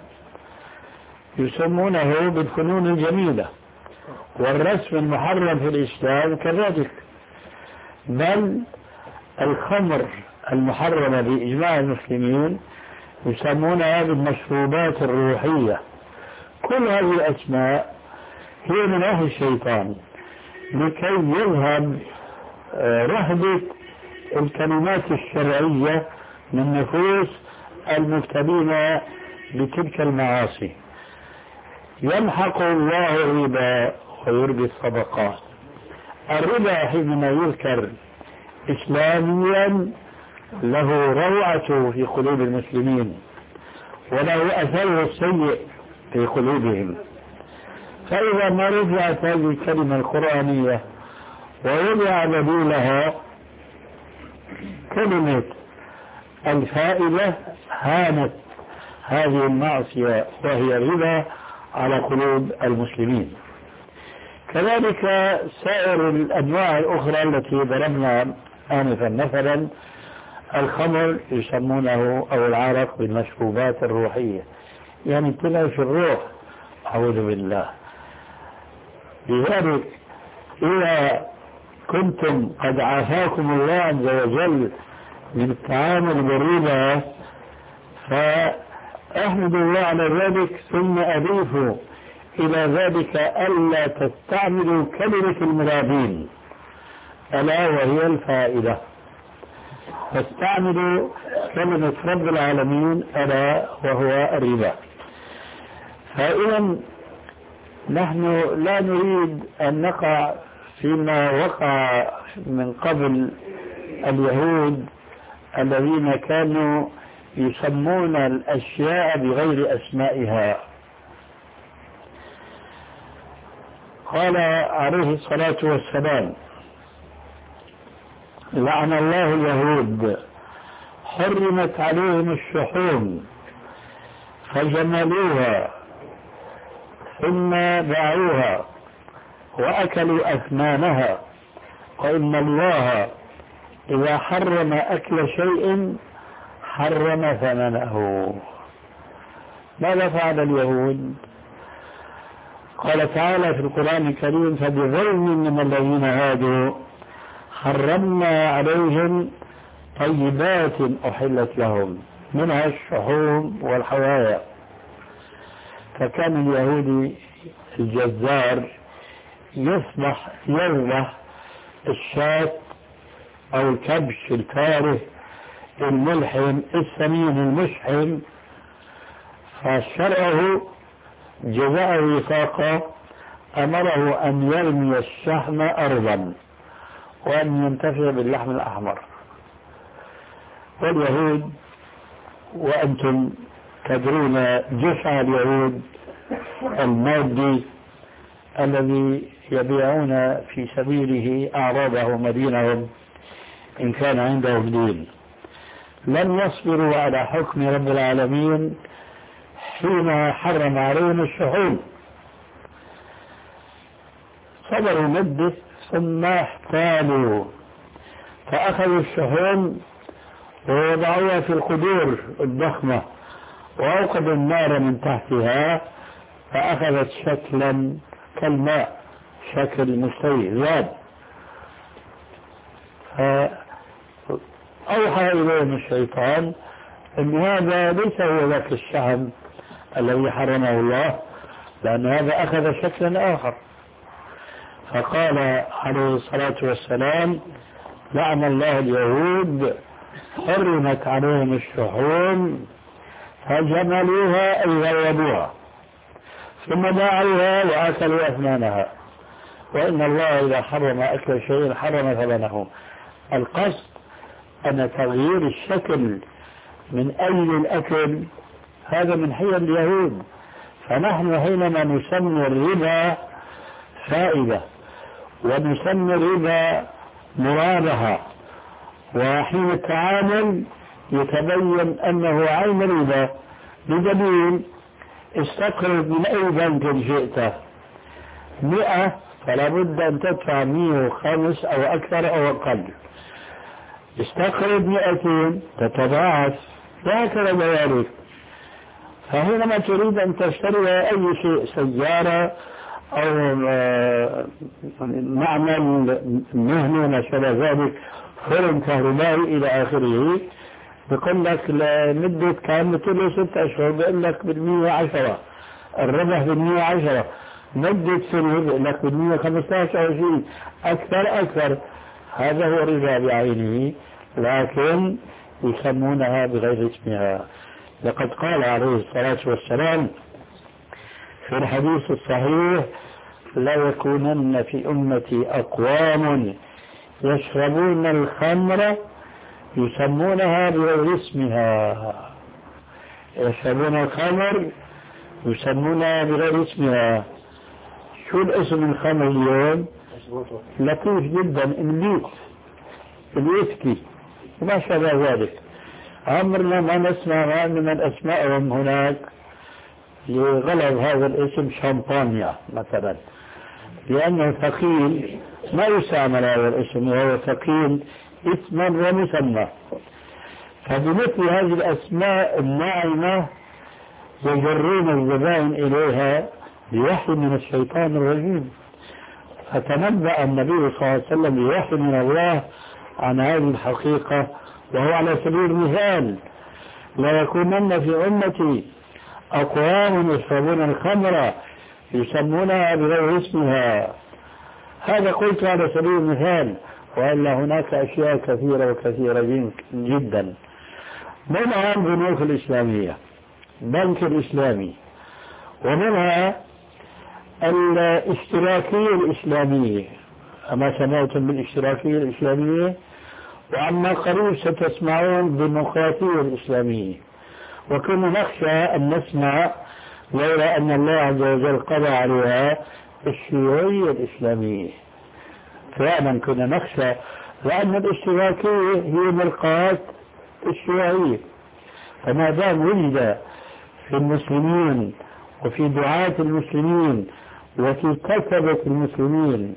يسمونه بالفنون الجميلة، والرسم المحرم في الإسلام كذلك، بل الخمر المحرمة بإجماع المسلمين يسمونها بالمشروبات الروحية. كل هذه الأسماء هي من أهل الشيطان لكي يذهب رهبة الكلمات الشرعية من نفوس المبتلين بتلك المعاصي. يمحق الله الربا ويربي الصدقات. الربا حينما يذكر إسلاميا له روعته في قلوب المسلمين وله أثره السيء في قلوبهم، فإذا ما رجعت هذه الكلمة القرآنية ووضع بديلها كلمة الفائدة هانت هذه المعصية وهي الربا على قلوب المسلمين. كذلك سائر الأنواع الأخرى التي ضربنا آنفا، مثلا الخمر يسمونه أو العرق بالمشروبات الروحية، يعني تنعش الروح، أعوذ بالله. لذلك إذا كنتم قد عافاكم الله عز وجل من التعامل بالربا فأحمدوا الله على ذلك، ثم أضيفوا إلى ذلك ألا تستعملوا كلمة المرابين ألا وهي الفائدة، فاستعملوا كلمة رب العالمين ألا وهو الربا. فإذا نحن لا نريد أن نقع فيما وقع من قبل اليهود الذين كانوا يسمون الأشياء بغير أسمائها. قال عليه الصلاة والسلام: لعن الله اليهود حرمت عليهم الشحوم فجملوها ثم باعوها وأكلوا أثمانها، وإن الله إذا حرم أكل شيء حرم ثمنه. ماذا فعل اليهود؟ قال تعالى في القرآن الكريم: فبظلم من الذين هادوا حرمنا عليهم طيبات أحلت لهم منها الشحوم والحوايا. فكان اليهودي الجزار يصبح يذبح الشاة أو الكبش الكاره الملحم السمين المشحم، فشرعه جزاء وفاقه أمره أن يرمي الشحم أرضا وأن ينتفع باللحم الأحمر. واليهود وأنتم تدرون جشع اليهود المادي الذي يبيعون في سبيله أعراضهم ودينهم إن كان عندهم دين، لم يصبروا على حكم رب العالمين حين حرم عليهم الشحوم، صبروا مدة ثم احتالوا فأخذوا الشحوم ووضعوها في القدور الضخمة وأوقدوا النار من تحتها فأخذت شكلا كالماء، شكل مستوي زاد. فأوحى إليهم الشيطان أن هذا ليس هو ذاك الشحم الذي حرمه الله، لأن هذا أخذ شكلا آخر. فقال عليه الصلاة والسلام: لعن الله اليهود حرمت عليهم الشحوم فجملوها أي غيبوها ثم باعوها وأكلوا أثمانها، وإن الله إذا حرم أكل شيء حرم ثمنه. القصد أن تغيير الشكل من أجل الأكل هذا من حيل اليهود. فنحن حينما نسمي الربا فائدة ونسمي الربا مرابحة، وحين التعامل يتبين أنه عين الربا بدليل: استقرض من أي بنك شئت مئة فلا بد أن تدفع مئة وخمس أو أكثر أو أقل. استقرض مئتين تتضاعف وهكذا ذلك. فحينما تريد أن تشتري أي شيء، سيارة أو معمل مهني ما شابه ذلك، فرن كهربائي إلى آخره، بقول لك لمدة كان له ست أشهر بقول لك بالمية عشرة، الربح بالمية عشرة، مدة سنة بقول لك بالمية خمسة عشر أو شيء أكثر أكثر. هذا هو الربا بعينه، لكن يسمونها بغير اسمها. لقد قال عليه الصلاة والسلام في الحديث الصحيح: لا يكونن في أمتي أقوام يشربون الخمر يسمونها بغير اسمها. يشربون الخمر يسمونها بغير اسمها. شو الاسم الخمر اليوم؟ لطيف جدا، إنبيت، الويسكي وما شابه ذلك. عمرنا ما نسمع من الأسماء هناك لغلب هذا الاسم شامبانيا مثلا، لأنه ثقيل، ما يستعمل هذا الاسم وهو ثقيل اسما ومسمى. فبمثل هذه الأسماء الناعمة يجرون الزبائن إليها بوحي من الشيطان الرجيم. فتنبأ النبي صلى الله عليه وسلم بوحي من الله عن هذه الحقيقة، وهو على سبيل المثال: لا يكونن في أمتي أقوام يشربون الخمر يسمونها بغير اسمها. هذا قلت على سبيل المثال، وإلا هناك أشياء كثيرة وكثيرة جدا. منها البنوك الإسلامية، البنك الإسلامي، ومنها الاشتراكية الإسلامية. أما سمعتم بالاشتراكية الإسلامية؟ وعما قريب ستسمعون بالديمقراطية الإسلامية. وكنا نخشى أن نسمع، لولا أن الله عز وجل قضى عليها، الشيوعية الإسلامية. فعلا كنا نخشى، لأن الاشتراكية هي ملقاة الشيوعية. فما دام وجد في المسلمين وفي دعاة المسلمين وفي كتبة المسلمين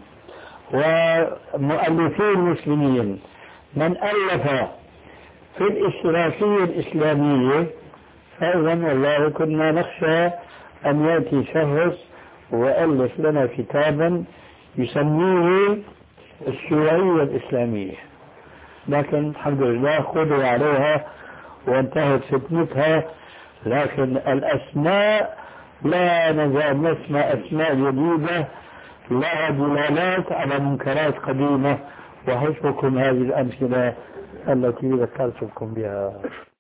ومؤلفي المسلمين من ألف في الاشتراكية الإسلامية، فإذا والله كنا نخشى أن يأتي شخص وألف لنا كتابا يسميه الشيوعية الإسلامية. لكن الحمد لله خذوا عليها وانتهت فتنتها. لكن الأسماء لا نزال نسمع أسماء جديدة لها دلالات على منكرات قديمة، وحسبكم هذه الأمثلة التي ذكرتكم بها.